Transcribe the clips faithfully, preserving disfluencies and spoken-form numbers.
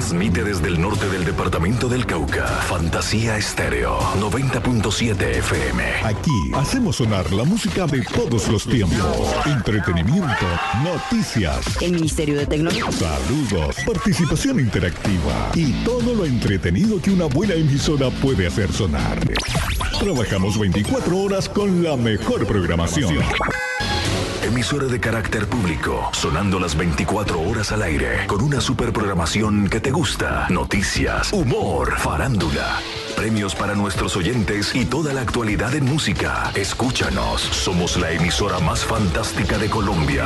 Transmite desde el norte del departamento del Cauca. Fantasía Estéreo noventa punto siete F M. Aquí hacemos sonar la música de todos los tiempos. Entretenimiento, noticias. El Ministerio de Tecnología. Saludos, participación interactiva y todo lo entretenido que una buena emisora puede hacer sonar. Trabajamos veinticuatro horas con la mejor programación. Emisora de carácter público, sonando las veinticuatro horas al aire, con una super programación que te gusta, noticias, humor, farándula, premios para nuestros oyentes y toda la actualidad en música. Escúchanos, somos la emisora más fantástica de Colombia.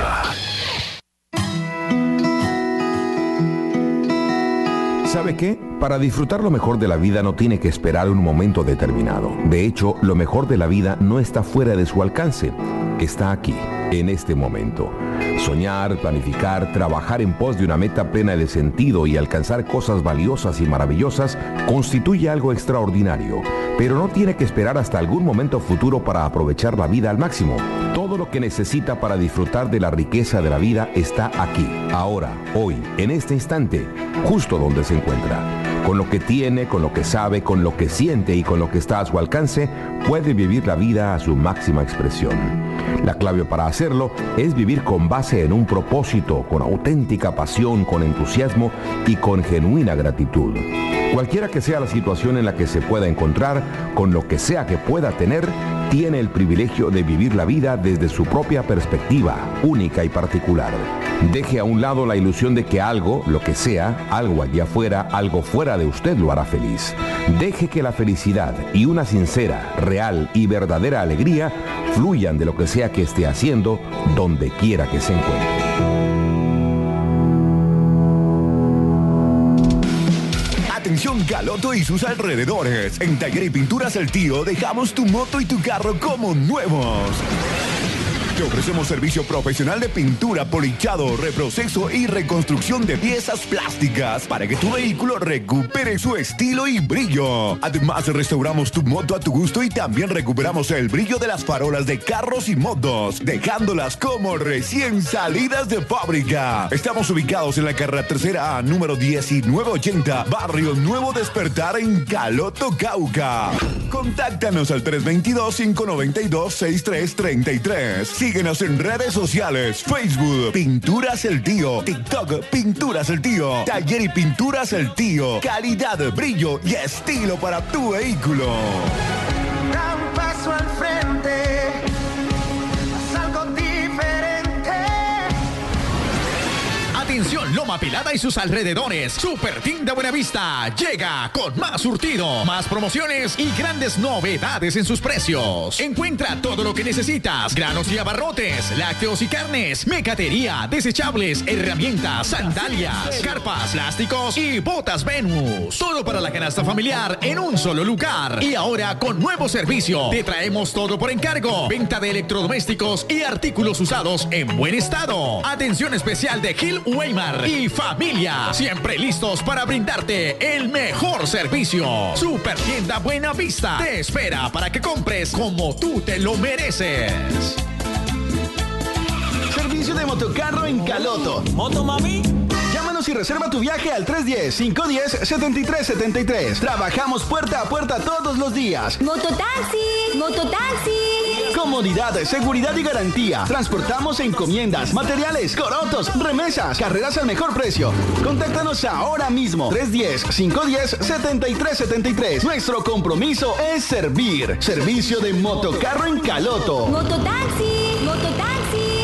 ¿Sabe qué? Para disfrutar lo mejor de la vida no tiene que esperar un momento determinado. De hecho, lo mejor de la vida no está fuera de su alcance. Está aquí, en este momento. Soñar, planificar, trabajar en pos de una meta plena de sentido y alcanzar cosas valiosas y maravillosas constituye algo extraordinario. Pero no tiene que esperar hasta algún momento futuro para aprovechar la vida al máximo. Todo lo que necesita para disfrutar de la riqueza de la vida está aquí, ahora, hoy, en este instante, justo donde se encuentra. Con lo que tiene, con lo que sabe, con lo que siente y con lo que está a su alcance, puede vivir la vida a su máxima expresión. La clave para hacerlo es vivir con base en un propósito, con auténtica pasión, con entusiasmo y con genuina gratitud. Cualquiera que sea la situación en la que se pueda encontrar, con lo que sea que pueda tener, tiene el privilegio de vivir la vida desde su propia perspectiva, única y particular. Deje a un lado la ilusión de que algo, lo que sea, algo allá afuera, algo fuera de usted lo hará feliz. Deje que la felicidad y una sincera, real y verdadera alegría fluyan de lo que sea que esté haciendo, donde quiera que se encuentre. Atención Caloto y sus alrededores. En Taller y Pinturas El Tío dejamos tu moto y tu carro como nuevos. Te ofrecemos servicio profesional de pintura, polichado, reproceso y reconstrucción de piezas plásticas para que tu vehículo recupere su estilo y brillo. Además, restauramos tu moto a tu gusto y también recuperamos el brillo de las farolas de carros y motos, dejándolas como recién salidas de fábrica. Estamos ubicados en la carrera tercera A, número diecinueve ochenta, Barrio Nuevo Despertar en Caloto, Cauca. Contáctanos al tres dos dos, cinco nueve dos, seis tres tres tres. Síguenos en redes sociales, Facebook, Pinturas El Tío, TikTok, Pinturas El Tío, Taller y Pinturas El Tío, calidad, brillo y estilo para tu vehículo. Da un paso al frente, haz algo diferente. Atención Loma Pelada y sus alrededores. Super Team de Buenavista llega con más surtido, más promociones y grandes novedades en sus precios. Encuentra todo lo que necesitas: granos y abarrotes, lácteos y carnes, mecatería, desechables, herramientas, sandalias, carpas, plásticos y botas Venus. Todo para la canasta familiar en un solo lugar. Y ahora con nuevo servicio. Te traemos todo por encargo. Venta de electrodomésticos y artículos usados en buen estado. Atención especial de Gil Weimar y familia, siempre listos para brindarte el mejor servicio. Super Tienda Buenavista te espera para que compres como tú te lo mereces. Servicio de motocarro en Caloto. ¿Moto, mami? Llámanos y reserva tu viaje al tres uno cero, cinco uno cero, siete tres siete tres. Trabajamos puerta a puerta todos los días. Mototaxi, mototaxi. Comodidad, seguridad y garantía. Transportamos encomiendas, materiales, corotos, remesas, carreras al mejor precio. Contáctanos ahora mismo. tres uno cero, cinco uno cero, siete tres siete tres. Nuestro compromiso es servir. Servicio de motocarro en Caloto. Mototaxi, mototaxi.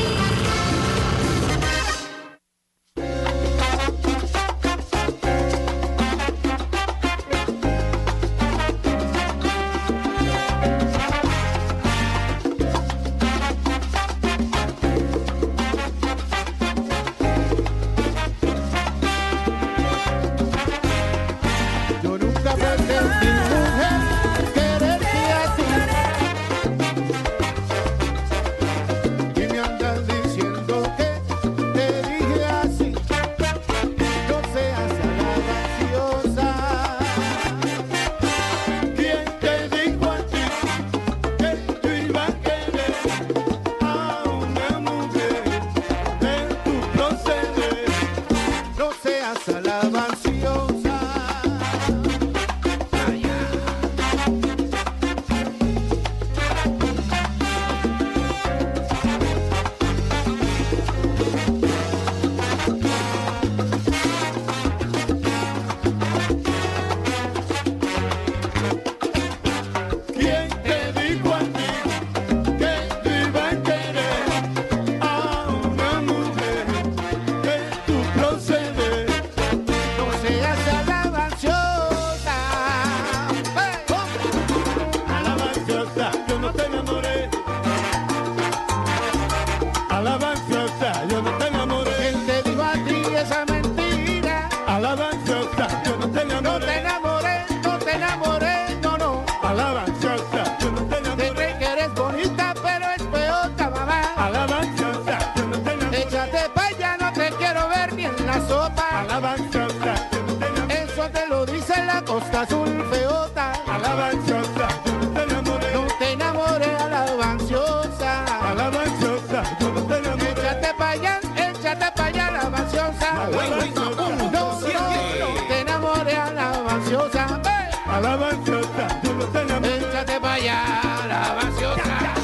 Alabanza, yo no te enamoré. No te enamoré, no te enamoré, no, no. Alabanza, yo no te enamoré. Te crees que eres bonita, pero es peota, mamá. Alabanza, yo no te enamoré. Échate pa' allá, no te quiero ver ni en la sopa. Alabanza, yo no te enamoré. Eso te lo dice la Costa Azul, feota. Alabanza, yo no te enamoré. No te enamoré, alabanciosa. Alabanciosa, yo no te enamoré. Échate pa' allá, échate pa' allá, alabanciosa. No, no, no te enamoré, alabanciosa. Alabanciosa, yo no te enamoré. Échate pa' allá, alabanciosa.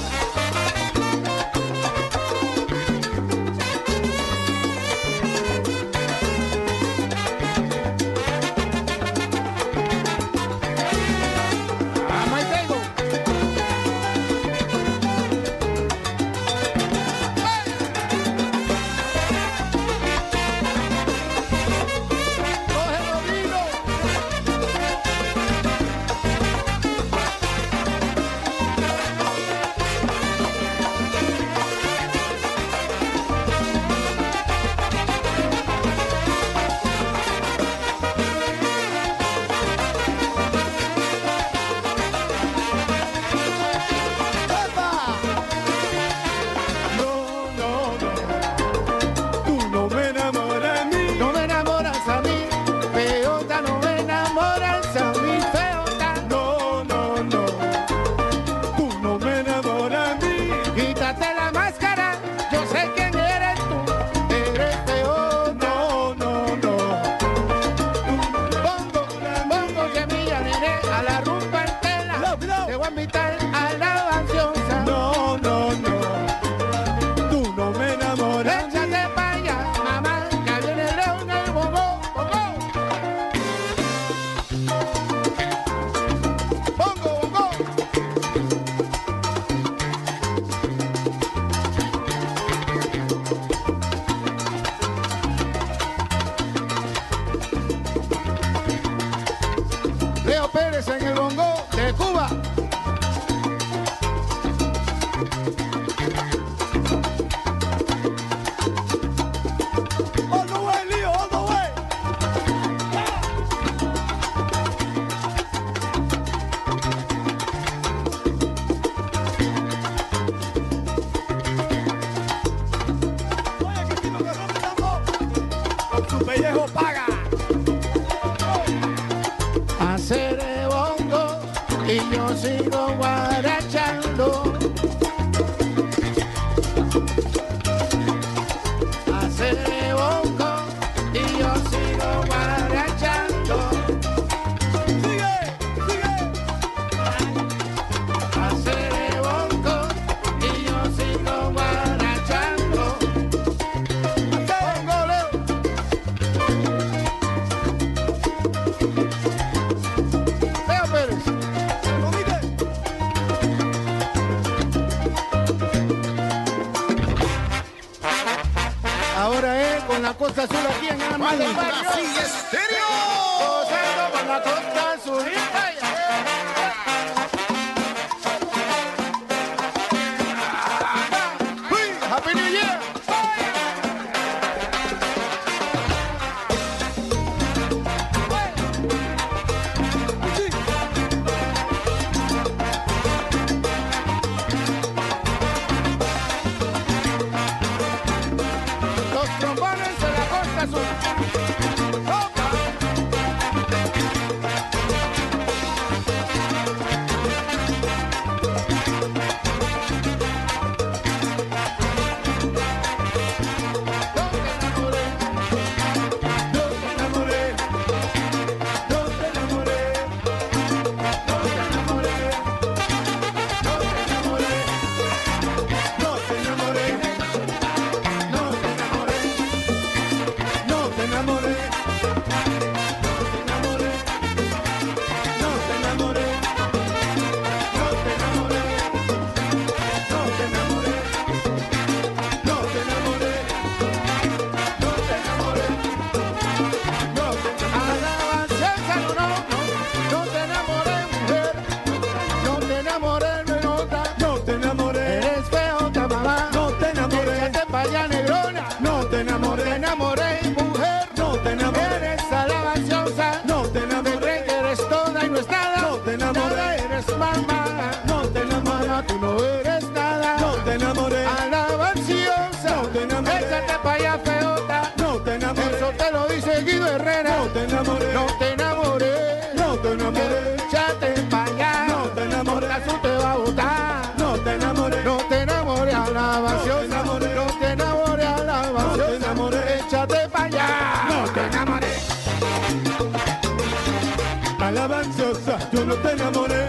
Leo Pérez en el bongo de Cuba. All the way, Leo, all the way. Oye, que si no me rompe tambo, con su pellejo paga. Hacer el bongo y yo sigo guarachando. Hacer el bongo y yo sigo guarachando. Sigue, sigue. Hacer el bongo y yo sigo guarachando. Bongo, Leo. Leo Pérez. Ahora es con la Costa Azul aquí en Amanda. ¡Fantasía Estéreo! Gozando con la Costa Azul. Happy New Year. Los trombones de la Costa Azul. Opa. gaseosa. No te enamores. Te creen que eres toda y no es nada. No te enamores. Nada eres mamá. No te enamores. Mamá, tú no eres nada. No te enamores. Alabanciosa. No te enamores. Échate pa' allá, feota. No te enamores. Eso te lo dice Guido Herrera. No te enamores. No te enamores. No te enamores. Échate pa' allá. No te enamores. La azul te va a botar. No te enamores. No te enamores. Alabanciosa. No te enamores. Alabanciosa. No te enamores. Échate pa' allá. No te enamores. Alabanciosa, yo no te enamoré.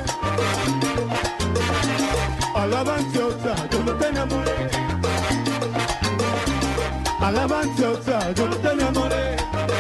Alabanciosa, yo no te enamoré. Alabanciosa, yo no te enamoré.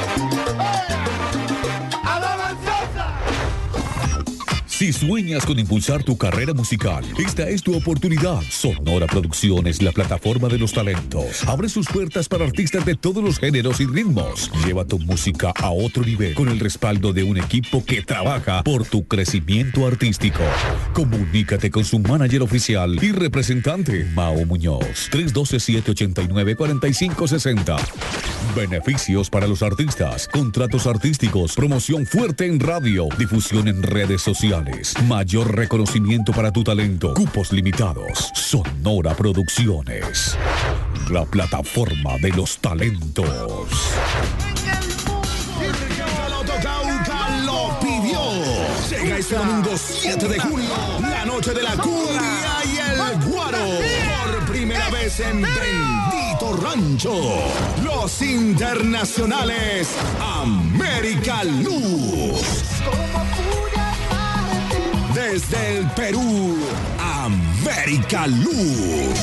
Si sueñas con impulsar tu carrera musical, esta es tu oportunidad. Sonora Producciones, la plataforma de los talentos. Abre sus puertas para artistas de todos los géneros y ritmos. Lleva tu música a otro nivel con el respaldo de un equipo que trabaja por tu crecimiento artístico. Comunícate con su manager oficial y representante, Mao Muñoz. tres uno dos, siete ocho nueve, cuatro cinco seis cero. Beneficios para los artistas, contratos artísticos, promoción fuerte en radio, difusión en redes sociales. Mayor reconocimiento para tu talento. Cupos limitados. Sonora Producciones. La plataforma de los talentos. Cauca lo pidió. Llega este domingo siete de junio, la noche de la cumbia y el guaro. Por primera vez en Bendito Rancho. Los internacionales América Luz. Desde el Perú, América Luz.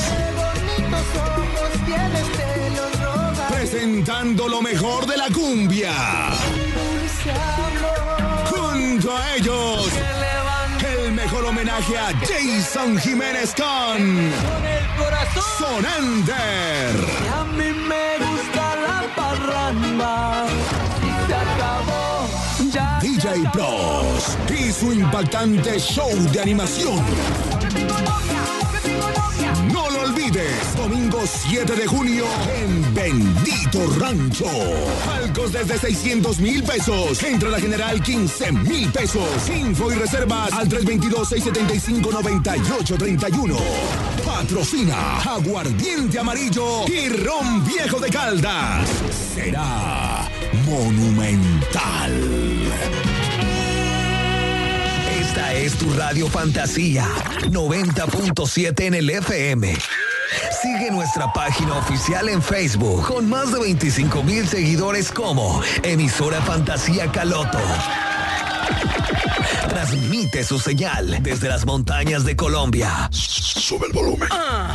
Presentando lo mejor de la cumbia. Junto a ellos, el mejor homenaje a Jason Jiménez con Sonander. A mí me gusta la parranda. Se acabó. Ya D J Bros y su impactante show de animación. No lo olvides, domingo siete de junio en Bendito Rancho. Palcos desde seiscientos mil pesos. Entra la general quince mil pesos. Info y reservas al tres dos dos, seis siete cinco, nueve ocho tres uno. Patrocina Aguardiente Amarillo y Ron Viejo de Caldas. Será monumental. Esta es tu Radio Fantasía, noventa punto siete en el F M. Sigue nuestra página oficial en Facebook con más de veinticinco mil seguidores como Emisora Fantasía Caloto. Transmite su señal desde las montañas de Colombia. Sube el volumen.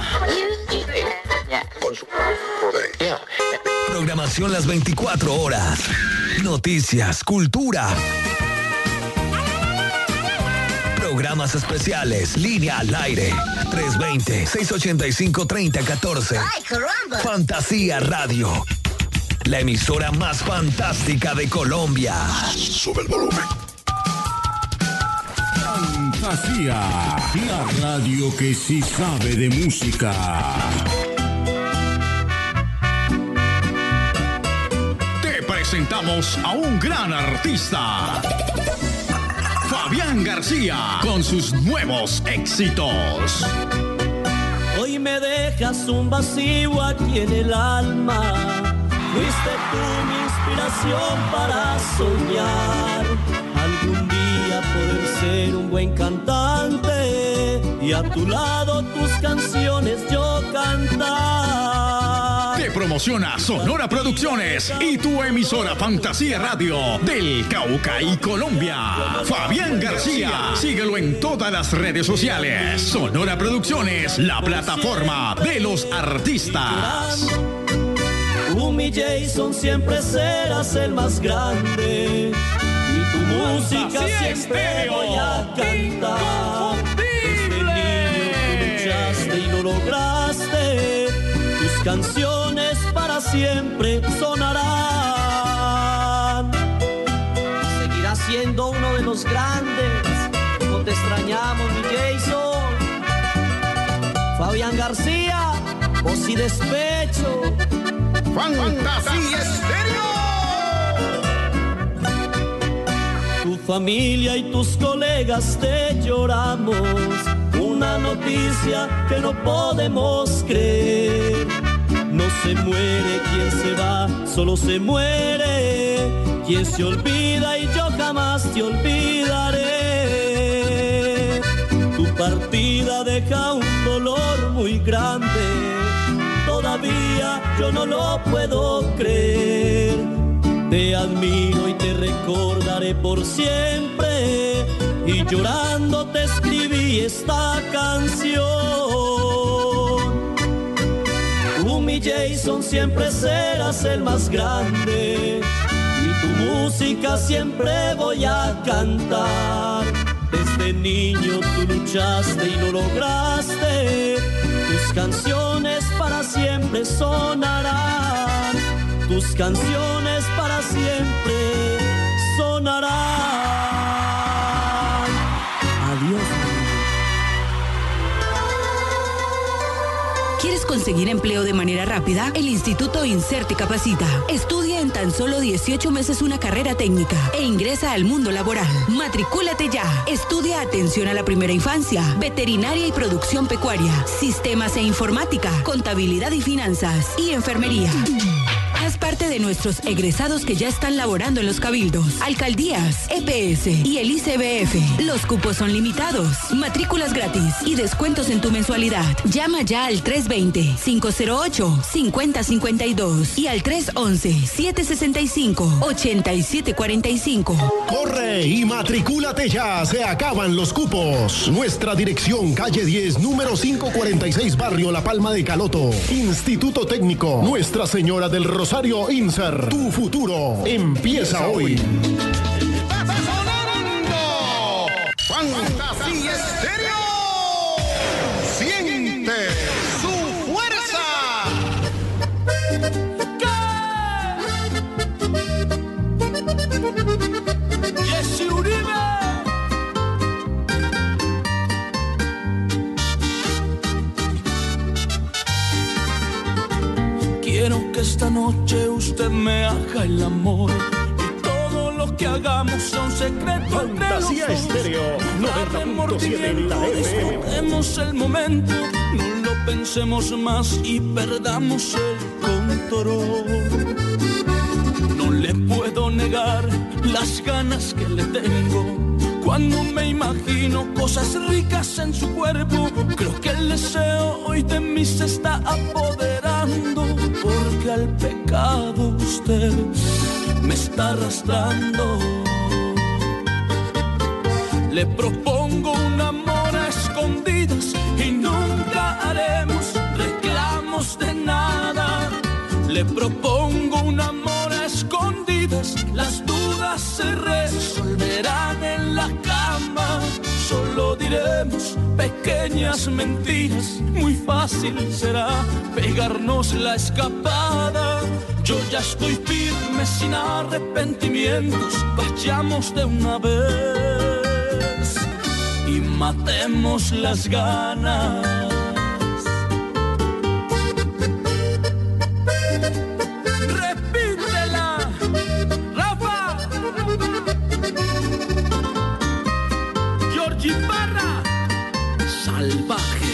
Programación las veinticuatro horas. Noticias, cultura. Programas especiales, línea al aire, tres dos cero, seis ocho cinco, tres cero uno cuatro. ¡Ay, caramba! Fantasía Radio, la emisora más fantástica de Colombia. Sube el volumen. Fantasía, la radio que sí sabe de música. Te presentamos a un gran artista. Fabián García, con sus nuevos éxitos. Hoy me dejas un vacío aquí en el alma. Fuiste tú mi inspiración para soñar. Algún día poder ser un buen cantante y a tu lado tus canciones yo cantar. Te promociona Sonora Producciones y tu emisora Fantasía Radio del Cauca y Colombia. Fabián García, síguelo en todas las redes sociales. Sonora Producciones, la plataforma de los artistas. Tú, mi Jason, siempre serás el más grande y tu música siempre voy a cantar. Desde niño tú luchaste y lo lograste. Tus canciones para siempre sonarán. Seguirás siendo uno de los grandes. No te extrañamos, mi Jason. Fabián García, voz y despecho. Fantasía Estéreo. familia y tus colegas te lloramos. Una noticia que no podemos creer. No se muere quien se va, solo se muere quien se olvida, y yo jamás te olvidaré. Tu partida deja un dolor muy grande, todavía yo no lo puedo creer. Te admiro y te recordaré por siempre, y llorando te escribí esta canción. Tú, mi Jason, siempre serás el más grande, y tu música siempre voy a cantar. Desde niño tú luchaste y lo lograste, tus canciones para siempre sonarán, tus canciones para siempre sonarán. Adiós. ¿Quieres conseguir empleo de manera rápida? El Instituto INSER te capacita. Estudia en tan solo dieciocho meses una carrera técnica e ingresa al mundo laboral. Matricúlate ya. Estudia atención a la primera infancia, veterinaria y producción pecuaria, sistemas e informática, contabilidad y finanzas y enfermería. Haz parte de nuestros egresados que ya están laborando en los cabildos, alcaldías, E P S y el I C B F. Los cupos son limitados, matrículas gratis y descuentos en tu mensualidad. Llama ya al tres veinte, cinco cero ocho, cinco cero cinco dos y al tres once, siete sesenta y cinco, ochenta y siete cuarenta y cinco. Corre y matricúlate ya, se acaban los cupos. Nuestra dirección, calle diez, número quinientos cuarenta y seis, barrio La Palma de Caloto. Instituto Técnico Nuestra Señora del Rosario INSER. Tu futuro empieza hoy. Fantasía Estéreo. Siente su fuerza. Jesse Uribe. Quiero que esta noche usted me haga el amor, y todo lo que hagamos sea un secreto. Fantasía Estéreo noventa punto siete en la F M. Disfrutemos el momento, no lo pensemos más y perdamos el control. No le puedo negar las ganas que le tengo cuando me imagino cosas ricas en su cuerpo. Creo que el deseo hoy de mí se está apoderando, porque al pecado usted me está arrastrando. Le propongo un amor a escondidas y nunca haremos reclamos de nada. Le propongo un amor a escondidas, las dudas se resolverán en la cama. Solo diremos pequeñas mentiras, muy fácil será pegarnos la escapada. Yo ya estoy firme sin arrepentimientos, vayamos de una vez y matemos las ganas. Repítela, Rafa. Georgie Parra, salvaje.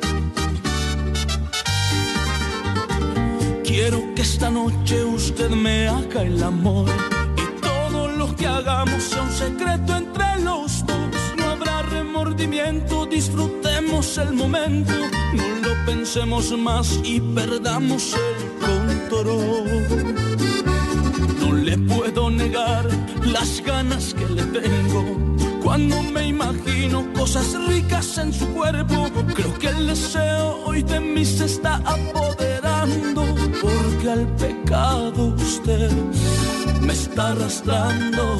Quiero que esta noche usted me haga el amor, y todo lo que hagamos sea un secreto entre los dos. No habrá remordimiento, disfrutemos el momento, no lo pensemos más y perdamos el control. No le puedo negar las ganas que le tengo cuando me imagino cosas ricas en su cuerpo. Creo que el deseo hoy de mí se está apoderando, porque al pecado usted me está arrastrando.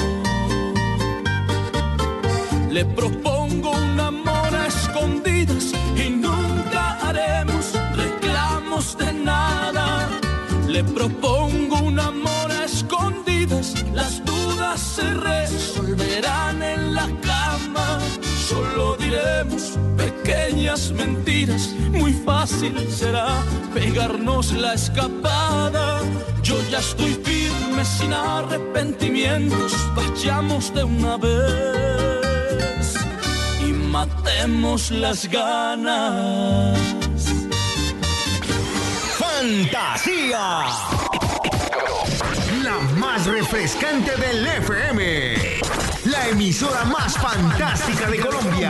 Le propongo un amor a escondidas y nunca haremos reclamos de nada. Le propongo un amor a escondidas, las dudas se resolverán en la cama. Solo diremos pequeñas mentiras, muy fácil será pegarnos la escapada. Yo ya estoy firme irme sin arrepentimientos, vayamos de una vez y matemos las ganas. Fantasía, la más refrescante del F M, la emisora más fantástica de Colombia.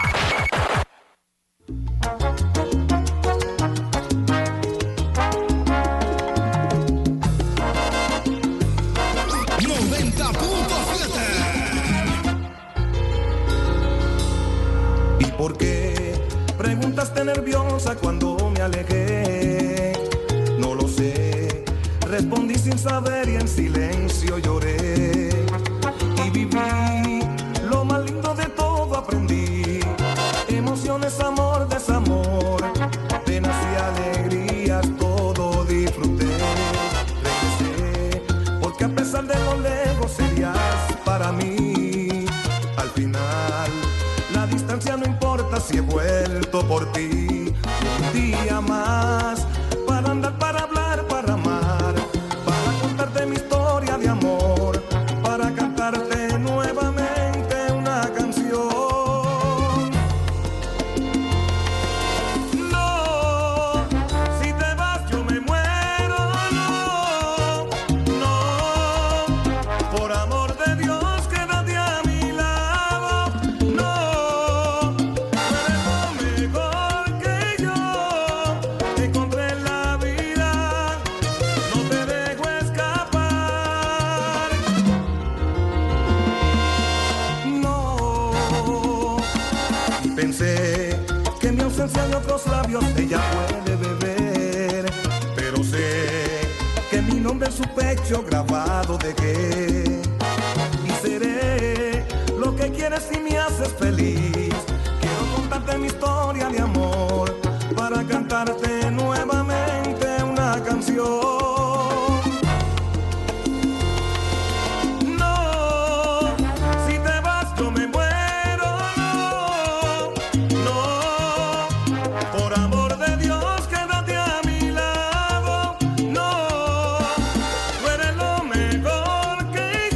noventa punto siete. ¿Y por qué preguntaste nerviosa cuando me alejé? No lo sé, respondí sin saber y en silencio lloré. Y viví lo más lindo de todo, aprendí emociones, amor, desamor, penas y alegrías, todo disfruté. Regresé, porque a pesar de lo lejos serías para mí. Al final, la distancia no importa si he vuelto por ti. Un día más, para andar, para hablar, para amar, para contarte mi historia de amor, para cantarte nuevamente una canción. No, si te vas yo me muero, no, no, por amor de Dios quédate a mi lado, no, tú eres lo mejor que yo encontré en la vida, no te dejo escapar. No, y pensé que mi ausencia de otros labios ella puede beber, pero sé que mi nombre en su pecho grabado dejé. Y seré lo que quieres si me haces feliz. Quiero contarte mi historia de amor, para cantarte nuevamente una canción. No, si te vas yo me muero, no, no, por amor de Dios quédate a mi lado, no, tú eres lo mejor que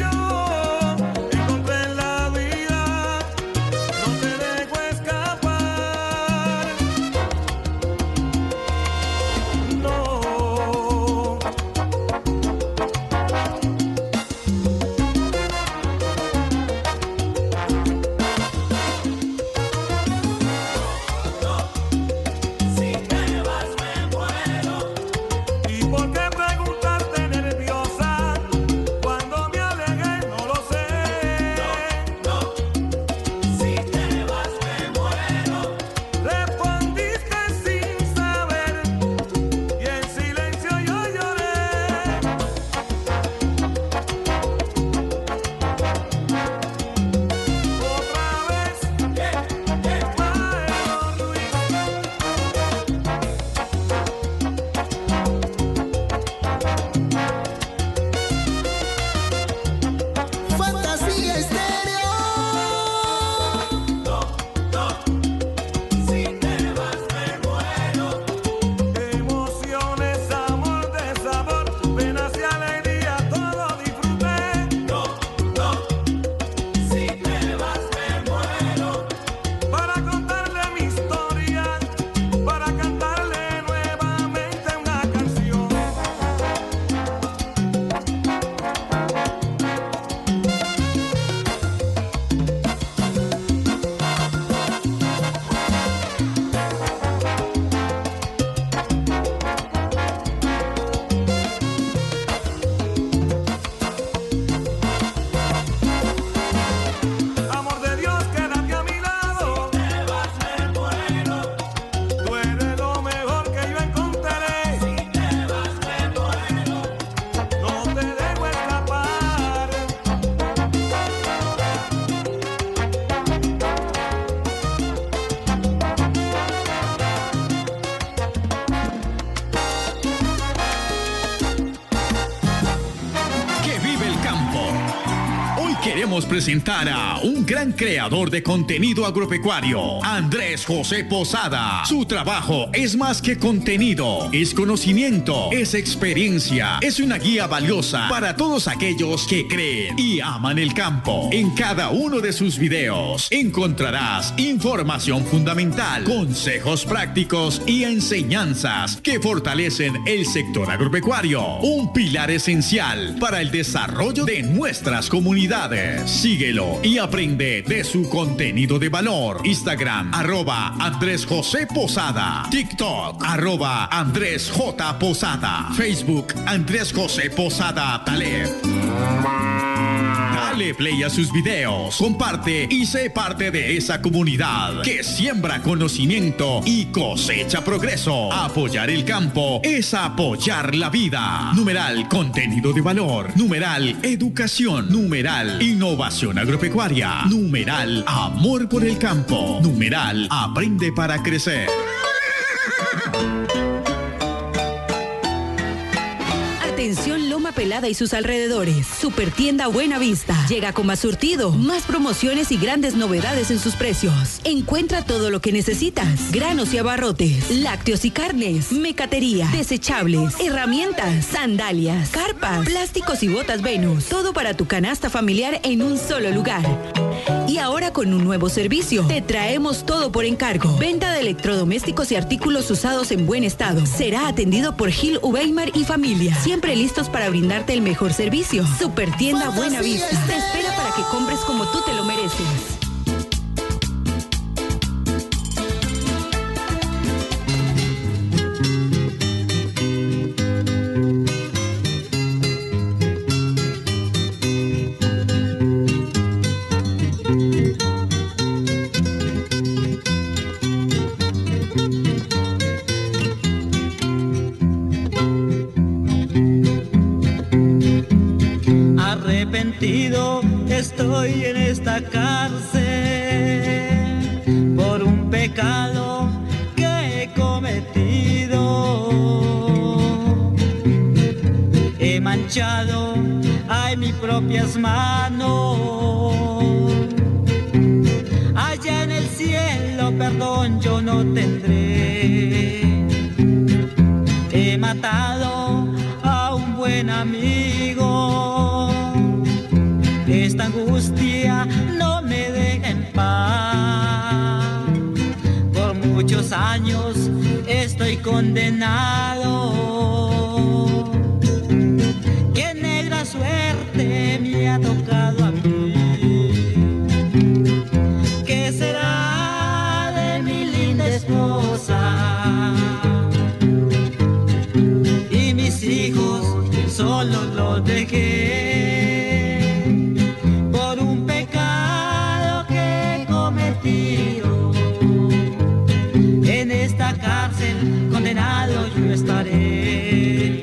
queremos presentar a un gran creador de contenido agropecuario, Andrés José Posada. Su trabajo es más que contenido, es conocimiento, es experiencia, es una guía valiosa para todos aquellos que creen y aman el campo. En cada uno de sus videos encontrarás información fundamental, consejos prácticos y enseñanzas que fortalecen el sector agropecuario, un pilar esencial para el desarrollo de nuestras comunidades. Síguelo y aprende de su contenido de valor. Instagram, arroba Andrés José Posada. TikTok, arroba Andrés J. Posada. Facebook, Andrés José Posada Taleb. Dale play a sus videos, comparte y sé parte de esa comunidad que siembra conocimiento y cosecha progreso. Apoyar el campo es apoyar la vida. Numeral contenido de valor. Numeral educación. Numeral innovación agropecuaria. Numeral amor por el campo. Numeral aprende para crecer. Atención Loma Pelada y sus alrededores. Supertienda Buena Vista. Llega con más surtido, más promociones y grandes novedades en sus precios. Encuentra todo lo que necesitas. Granos y abarrotes, lácteos y carnes, mecatería, desechables, herramientas, sandalias, carpas, plásticos y botas Venus. Todo para tu canasta familiar en un solo lugar. Y ahora con un nuevo servicio. Te traemos todo por encargo. Venta de electrodomésticos y artículos usados en buen estado. Será atendido por Gil Ubeimar y familia. Siempre listos para brindarte el mejor servicio. Supertienda Buena Vista. Te espera para que compres como tú te lo mereces. Arrepentido estoy en esta cárcel por un pecado que he cometido. He manchado a mis propias manos. Allá en el cielo perdón yo no tendré. He matado a un buen amigo. Esta angustia no me deja en paz. Por muchos años estoy condenado. Qué negra suerte me ha tocado a mí. ¿Qué será de mi linda esposa? Y mis hijos solo los dejé. En esta cárcel condenado yo estaré.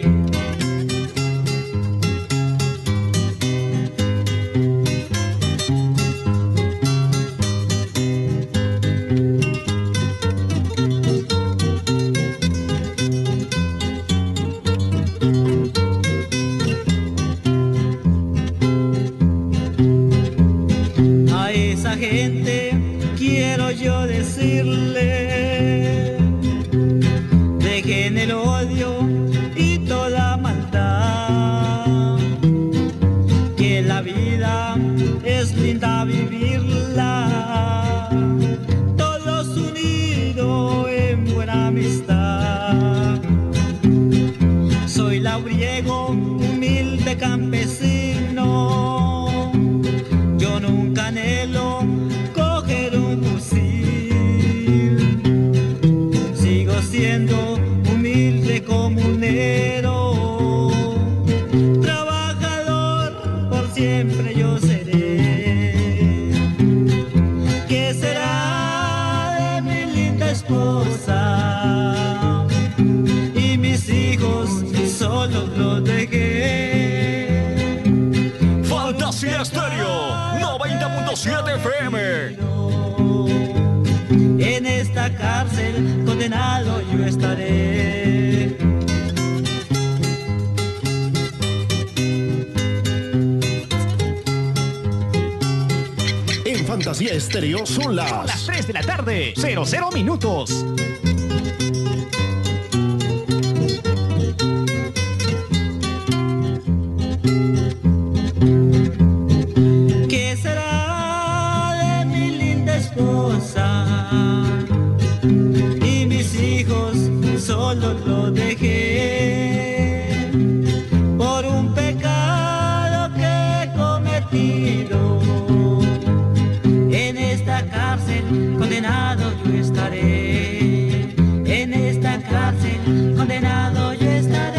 A esa gente quiero yo decirle, dejen el odio y toda maldad, que la vida es linda vivirla, todos unidos en buena amistad. Soy labriego, humilde campesino, yo nunca anhelo coger un fusil. Sigo siendo humilde comunero, trabajador por siempre yo seré. ¿Qué será de mi linda esposa? Y mis hijos solo los dejé. Fantasía Estéreo noventa punto siete F M. En esta cárcel condenado yo estaré. En Fantasía Estéreo son las... Son las tres de la tarde, cero cero minutos. ¿Qué será de mi linda esposa? Y mis hijos solo lo dejé por un pecado que he cometido. En esta cárcel condenado yo estaré. En esta cárcel condenado yo estaré.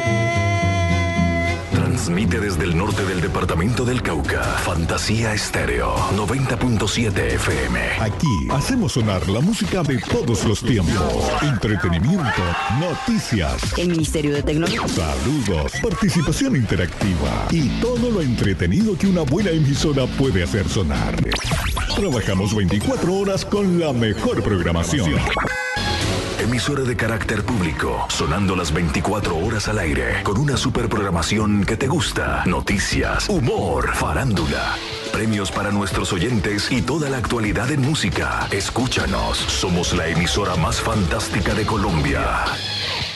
Transmite desde el norte del departamento del Cauca. Fantasía Estéreo noventa punto siete F M. Aquí hacemos sonar la música de todos los tiempos. Entretenimiento, noticias. El Ministerio de Tecnología. Saludos, participación interactiva y todo lo entretenido que una buena emisora puede hacer sonar. Trabajamos veinticuatro horas con la mejor programación. Emisora de carácter público, sonando las veinticuatro horas al aire, con una super programación que te gusta, noticias, humor, farándula, premios para nuestros oyentes y toda la actualidad en música. Escúchanos, somos la emisora más fantástica de Colombia.